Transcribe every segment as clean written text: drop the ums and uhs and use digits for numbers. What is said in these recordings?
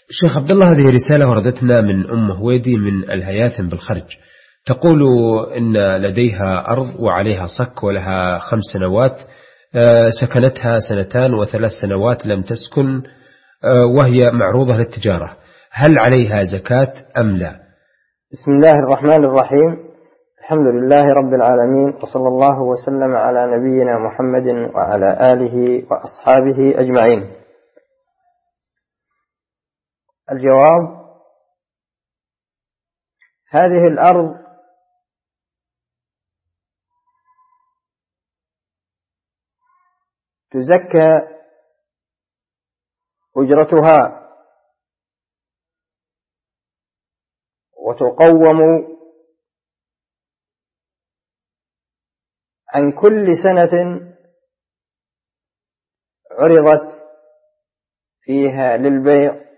شيخ عبد الله، هذه رسالة وردتنا من أم هويدي من الهياثم بالخرج. تقول إن لديها أرض وعليها صك ولها 5 سنوات، سكنتها 2 و3 سنوات لم تسكن، وهي معروضة للتجارة. هل عليها زكاة أم لا؟ بسم الله الرحمن الرحيم. الحمد لله رب العالمين، وصلى الله وسلم على نبينا محمد وعلى آله وأصحابه أجمعين. الجواب: هذه الأرض تزكى أجرتها وتقوم عن كل سنة عرضت فيها للبيع،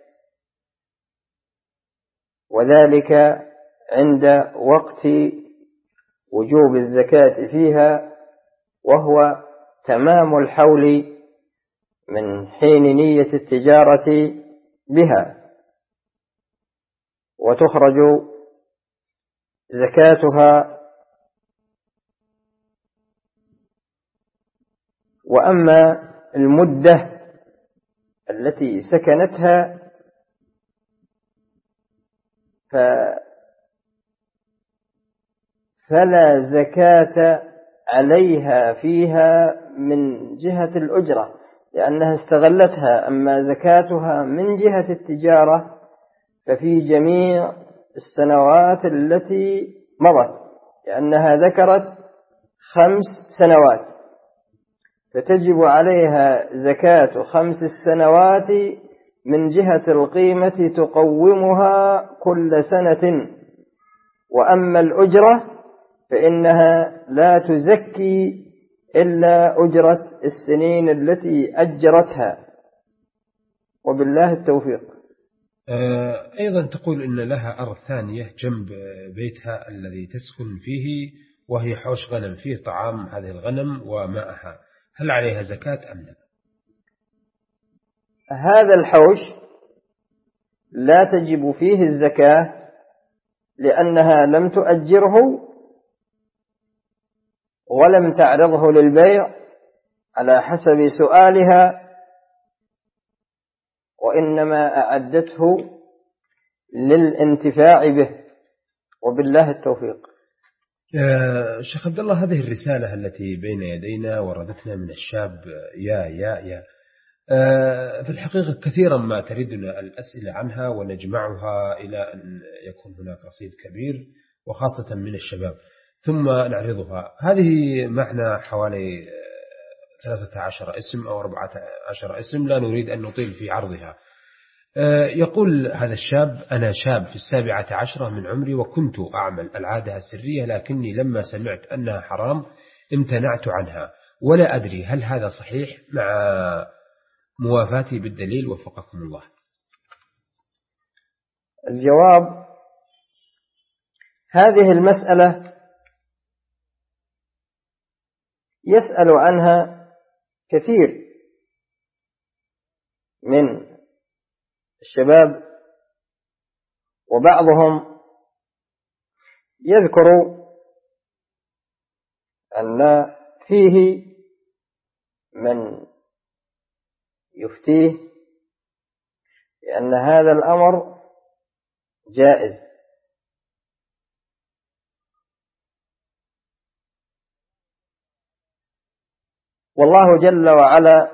وذلك عند وقت وجوب الزكاة فيها، وهو تمام الحول من حين نية التجارة بها، وتخرج زكاتها. وأما المدة التي سكنتها فلا زكاة عليها فيها من جهة الأجرة، لأنها استغلتها. أما زكاتها من جهة التجارة ففي جميع السنوات التي مضت، لأنها ذكرت 5 سنوات، فتجب عليها زكاة 5 سنوات من جهة القيمة تقومها كل سنة. وأما الأجرة فإنها لا تزكي إلا أجرة السنين التي أجرتها، وبالله التوفيق. أيضا تقول إن لها أرض ثانية جنب بيتها الذي تسكن فيه، وهي حوش غنم فيه طعام هذه الغنم وماءها، هل عليها زكاة أم لا؟ هذا الحوش لا تجب فيه الزكاة، لأنها لم تؤجره ولم تعرضه للبيع على حسب سؤالها، وإنما أعدته للانتفاع به، وبالله التوفيق. شيخ عبد الله، هذه الرسالة التي بين يدينا وردتنا من الشاب يا في الحقيقة كثيرا ما تردنا الأسئلة عنها ونجمعها إلى أن يكون هناك رصيد كبير، وخاصة من الشباب، ثم نعرضها. هذه معنا حوالي 13 اسم أو 14 اسم، لا نريد أن نطيل في عرضها. يقول هذا الشاب: أنا شاب في 17 من عمري، وكنت أعمل العادة السرية، لكني لما سمعت أنها حرام امتنعت عنها، ولا أدري هل هذا صحيح مع موافاتي بالدليل، وفقكم الله. الجواب: هذه المسألة يسأل عنها كثير من الشباب، وبعضهم يذكر أن فيه من يفتيه بأن هذا الأمر جائز، والله جل وعلا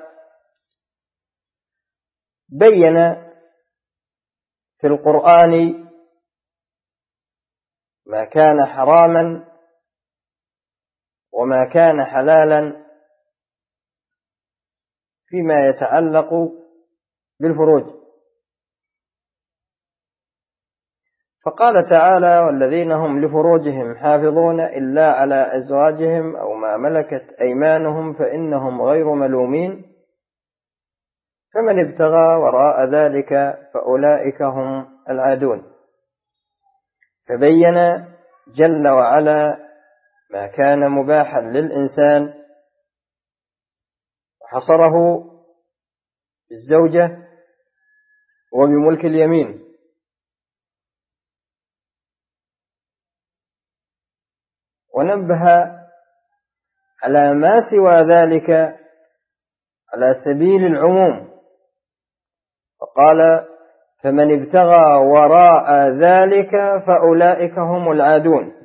بين في القرآن ما كان حراما وما كان حلالا فيما يتعلق بالفروج، فقال تعالى: والذين هم لفروجهم حافظون إلا على أزواجهم أو ما ملكت أيمانهم فإنهم غير ملومين، فمن ابتغى وراء ذلك فأولئك هم العادون. فبين جل وعلا ما كان مباحا للإنسان وحصره بالزوجة، وبملك اليمين. ونبه على ما سوى ذلك على سبيل العموم، فقال: فمن ابتغى وراء ذلك فأولئك هم العادون.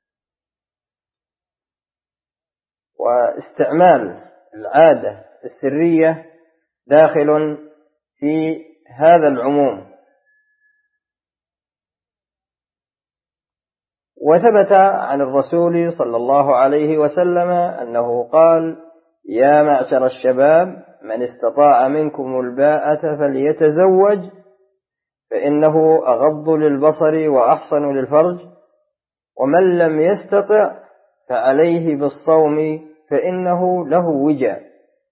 واستعمال العادة السرية داخل في هذا العموم. وثبت عن الرسول صلى الله عليه وسلم أنه قال: يا معشر الشباب من استطاع منكم الباءة فليتزوج فإنه أغض للبصر وأحصن للفرج، ومن لم يستطع فعليه بالصوم فإنه له وجاء.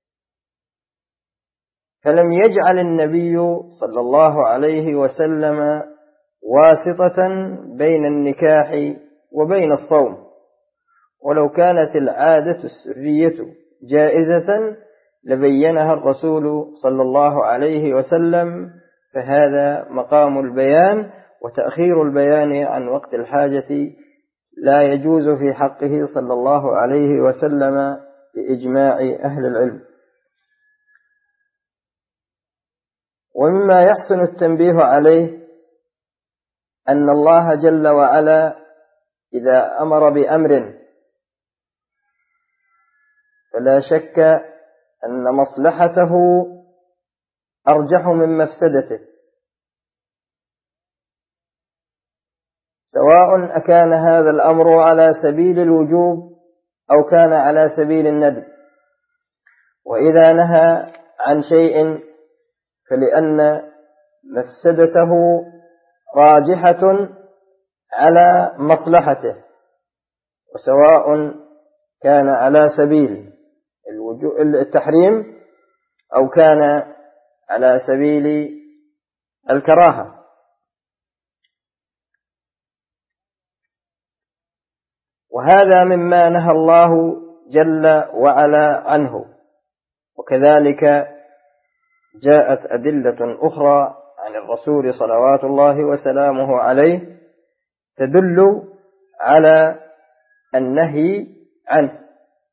فلم يجعل النبي صلى الله عليه وسلم واسطة بين النكاح وبين الصوم، ولو كانت العادة السرية جائزة لبينها الرسول صلى الله عليه وسلم، فهذا مقام البيان، وتأخير البيان عن وقت الحاجة لا يجوز في حقه صلى الله عليه وسلم بإجماع أهل العلم. ومما يحسن التنبيه عليه أن الله جل وعلا إذا أمر بأمر فلا شك أن مصلحته أرجح من مفسدته، سواء أكان هذا الأمر على سبيل الوجوب أو كان على سبيل الندب. وإذا نهى عن شيء فلأن مفسدته راجحة على مصلحته، وسواء كان على سبيل التحريم أو كان على سبيل الكراهة. وهذا مما نهى الله جل وعلا عنه. وكذلك جاءت أدلة أخرى عن الرسول صلوات الله وسلامه عليه تدل على النهي عنه.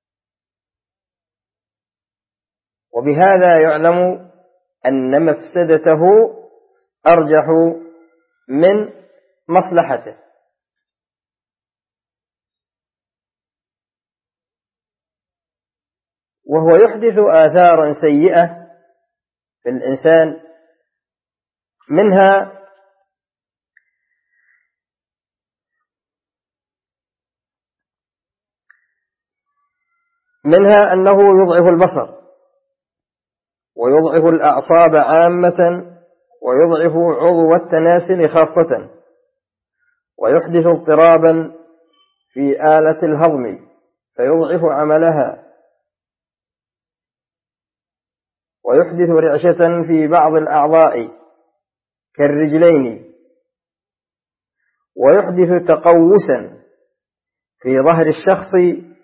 وبهذا يعلم أن مفسدته أرجح من مصلحته. وهو يحدث آثارا سيئة في الإنسان، منها أنه يضعف البصر ويضعف الأعصاب عامة ويضعف عضو التناسل خاصة، ويحدث اضطرابا في آلة الهضم فيضعف عملها، ويحدث رعشة في بعض الأعضاء كالرجلين، ويحدث تقوسا في ظهر الشخص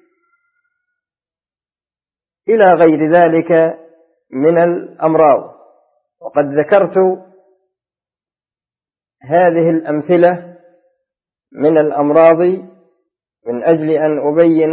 إلى غير ذلك من الأمراض. وقد ذكرت هذه الأمثلة من الأمراض من أجل أن أبين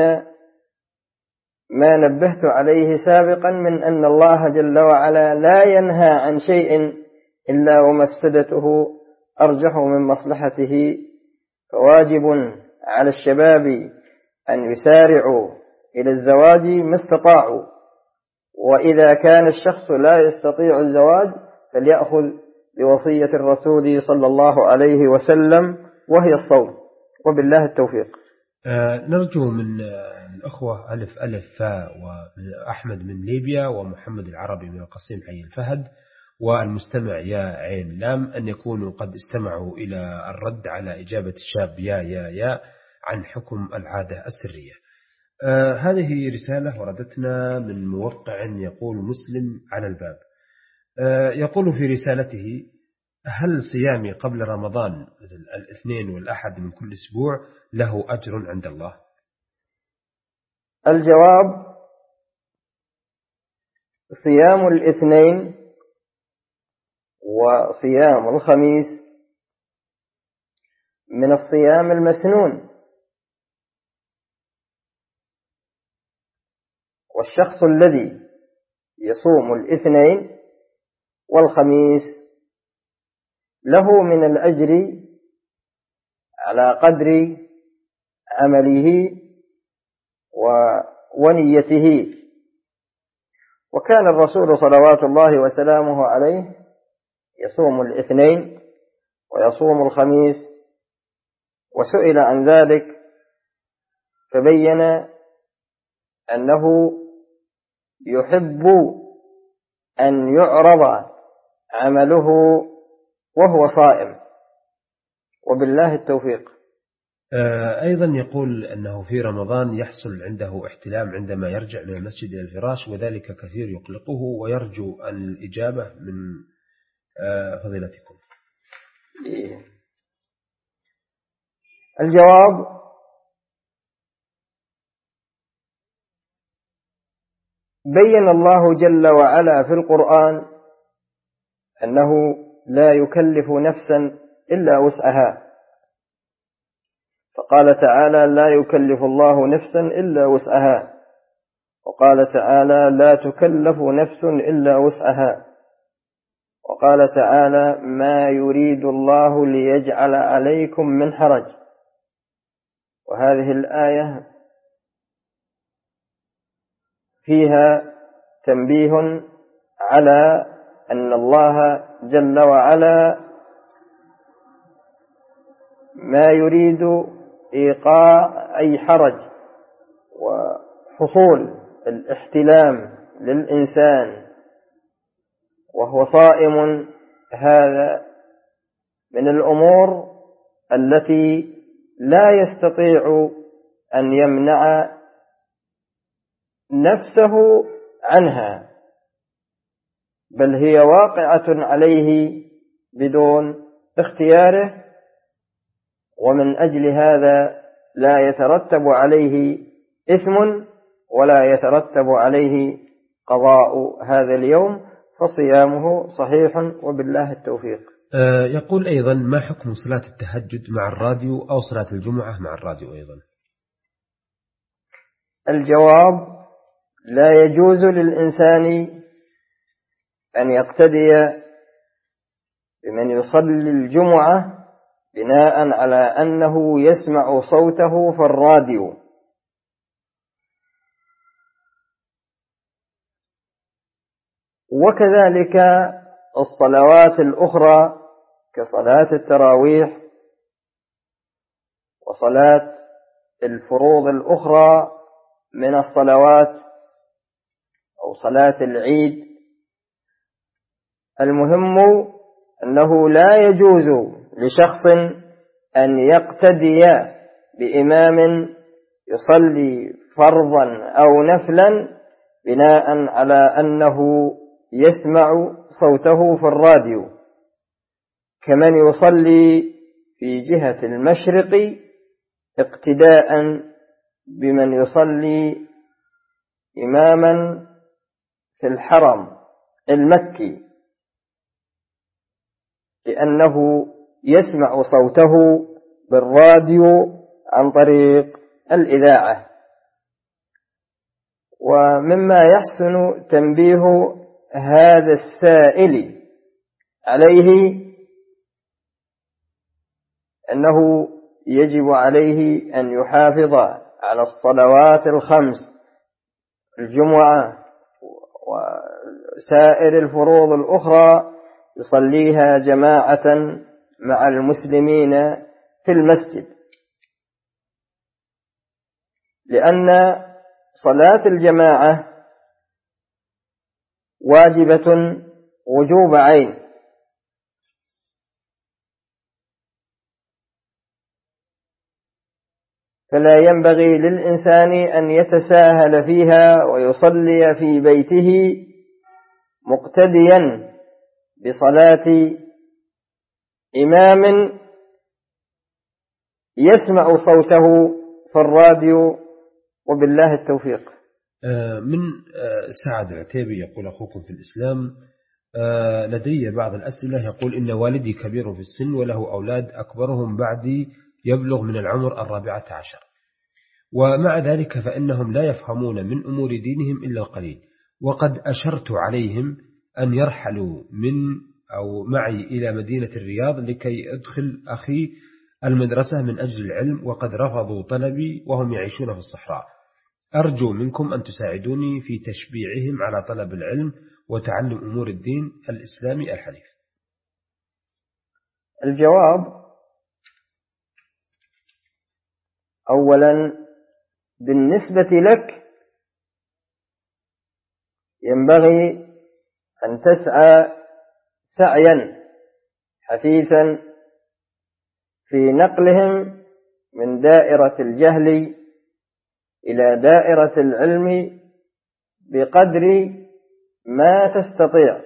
ما نبهت عليه سابقا من أن الله جل وعلا لا ينهى عن شيء إلا ومفسدته أرجح من مصلحته. فواجب على الشباب أن يسارعوا إلى الزواج ما استطاعوا، وإذا كان الشخص لا يستطيع الزواج فليأخذ بوصية الرسول صلى الله عليه وسلم وهي الصوم، وبالله التوفيق. نرجو من الأخوة ألف ألف فاء وأحمد من ليبيا ومحمد العربي من القصيم حي الفهد والمستمع يا عين لام أن يكونوا قد استمعوا إلى الرد على إجابة الشاب يا عن حكم العادة السرية. هذه رسالة وردتنا من موقع يقول مسلم على الباب. يقول في رسالته: هل صيامي قبل رمضان الاثنين والأحد من كل أسبوع له أجر عند الله؟ الجواب: صيام الاثنين وصيام الخميس من الصيام المسنون. والشخص الذي يصوم الاثنين والخميس له من الأجر على قدر عمله ونيته. وكان الرسول صلوات الله وسلامه عليه يصوم الاثنين ويصوم الخميس، وسئل عن ذلك فبين أنه يحب أن يعرض عمله وهو صائم، وبالله التوفيق. أيضا يقول أنه في رمضان يحصل عنده احتلام عندما يرجع من المسجد إلى الفراش، وذلك كثير يقلقه، ويرجو أن الإجابة من فضيلتكم. الجواب: بين الله جل وعلا في القرآن أنه لا يكلف نفسا إلا وسعها، فقال تعالى: لا يكلف الله نفسا إلا وسعها. وقال تعالى: لا تكلف نفس إلا وسعها. وقال تعالى: ما يريد الله ليجعل عليكم من حرج. وهذه الآية فيها تنبيه على أن الله جل وعلا ما يريد إيقاع أي حرج وحصول الاحتلام للإنسان وهو صائم. هذا من الأمور التي لا يستطيع أن يمنع نفسه عنها، بل هي واقعة عليه بدون اختياره، ومن أجل هذا لا يترتب عليه إثم ولا يترتب عليه قضاء هذا اليوم، فصيامه صحيح وبالله التوفيق. يقول أيضا: ما حكم صلاة التهجد مع الراديو أو صلاة الجمعة مع الراديو أيضا؟ الجواب: لا يجوز للإنسان أن يقتدي بمن يصلي الجمعة بناء على أنه يسمع صوته في الراديو، وكذلك الصلوات الأخرى كصلاة التراويح وصلاة الفروض الأخرى من الصلوات أو صلاة العيد. المهم أنه لا يجوز لشخص أن يقتدي بإمام يصلي فرضا أو نفلا بناء على أنه يسمع صوته في الراديو، كمن يصلي في جهة المشرق اقتداء بمن يصلي إماما في الحرم المكي، لأنه يسمع صوته بالراديو عن طريق الإذاعة. ومما يحسن تنبيه هذا السائل عليه أنه يجب عليه أن يحافظ على الصلوات الخمس، الجمعة وسائر الفروض الأخرى يصليها جماعة مع المسلمين في المسجد، لأن صلاة الجماعة واجبة وجوب عين، فلا ينبغي للإنسان أن يتساهل فيها ويصلي في بيته مقتديا بصلاة إمام يسمع صوته في الراديو، وبالله التوفيق. من سعد العتيبي يقول: أخوكم في الإسلام، لدي بعض الأسئلة. يقول إن والدي كبير في السن وله أولاد أكبرهم بعدي يبلغ من العمر 14، ومع ذلك فإنهم لا يفهمون من أمور دينهم إلا القليل، وقد أشرت عليهم أن يرحلوا معي إلى مدينة الرياض لكي أدخل أخي المدرسة من أجل العلم، وقد رفضوا طلبي وهم يعيشون في الصحراء. أرجو منكم أن تساعدوني في تشبيعهم على طلب العلم وتعلم أمور الدين الإسلامي الحنيف. الجواب: أولا، بالنسبة لك ينبغي أن تسعى سعيا حثيثا في نقلهم من دائرة الجهل إلى دائرة العلم بقدر ما تستطيع،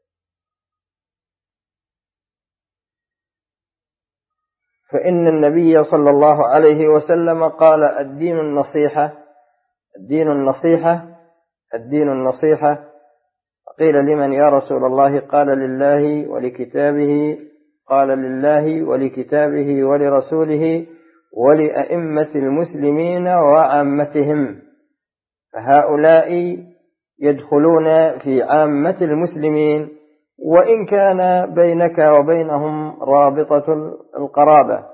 فإن النبي صلى الله عليه وسلم قال: الدين النصيحة، الدين النصيحة، الدين النصيحة. قيل: لمن يا رسول الله؟ قال: لله ولكتابه، قال: لله ولكتابه ولرسوله ولأئمة المسلمين وعامتهم. فهؤلاء يدخلون في عامة المسلمين وإن كان بينك وبينهم رابطة القرابة.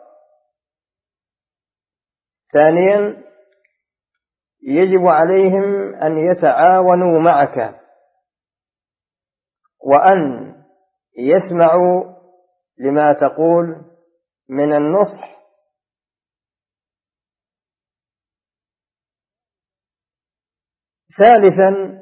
ثانيا، يجب عليهم أن يتعاونوا معك وأن يسمعوا لما تقول من النصح. ثالثا،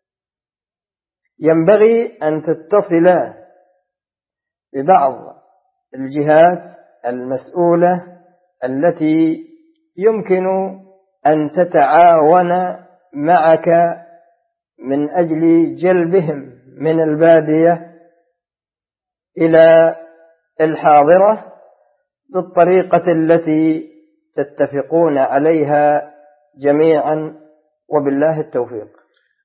ينبغي أن تتصل ببعض الجهات المسؤولة التي يمكن أن تتعاون معك من أجل جلبهم من البادية إلى الحاضرة بالطريقة التي تتفقون عليها جميعا، وبالله التوفيق.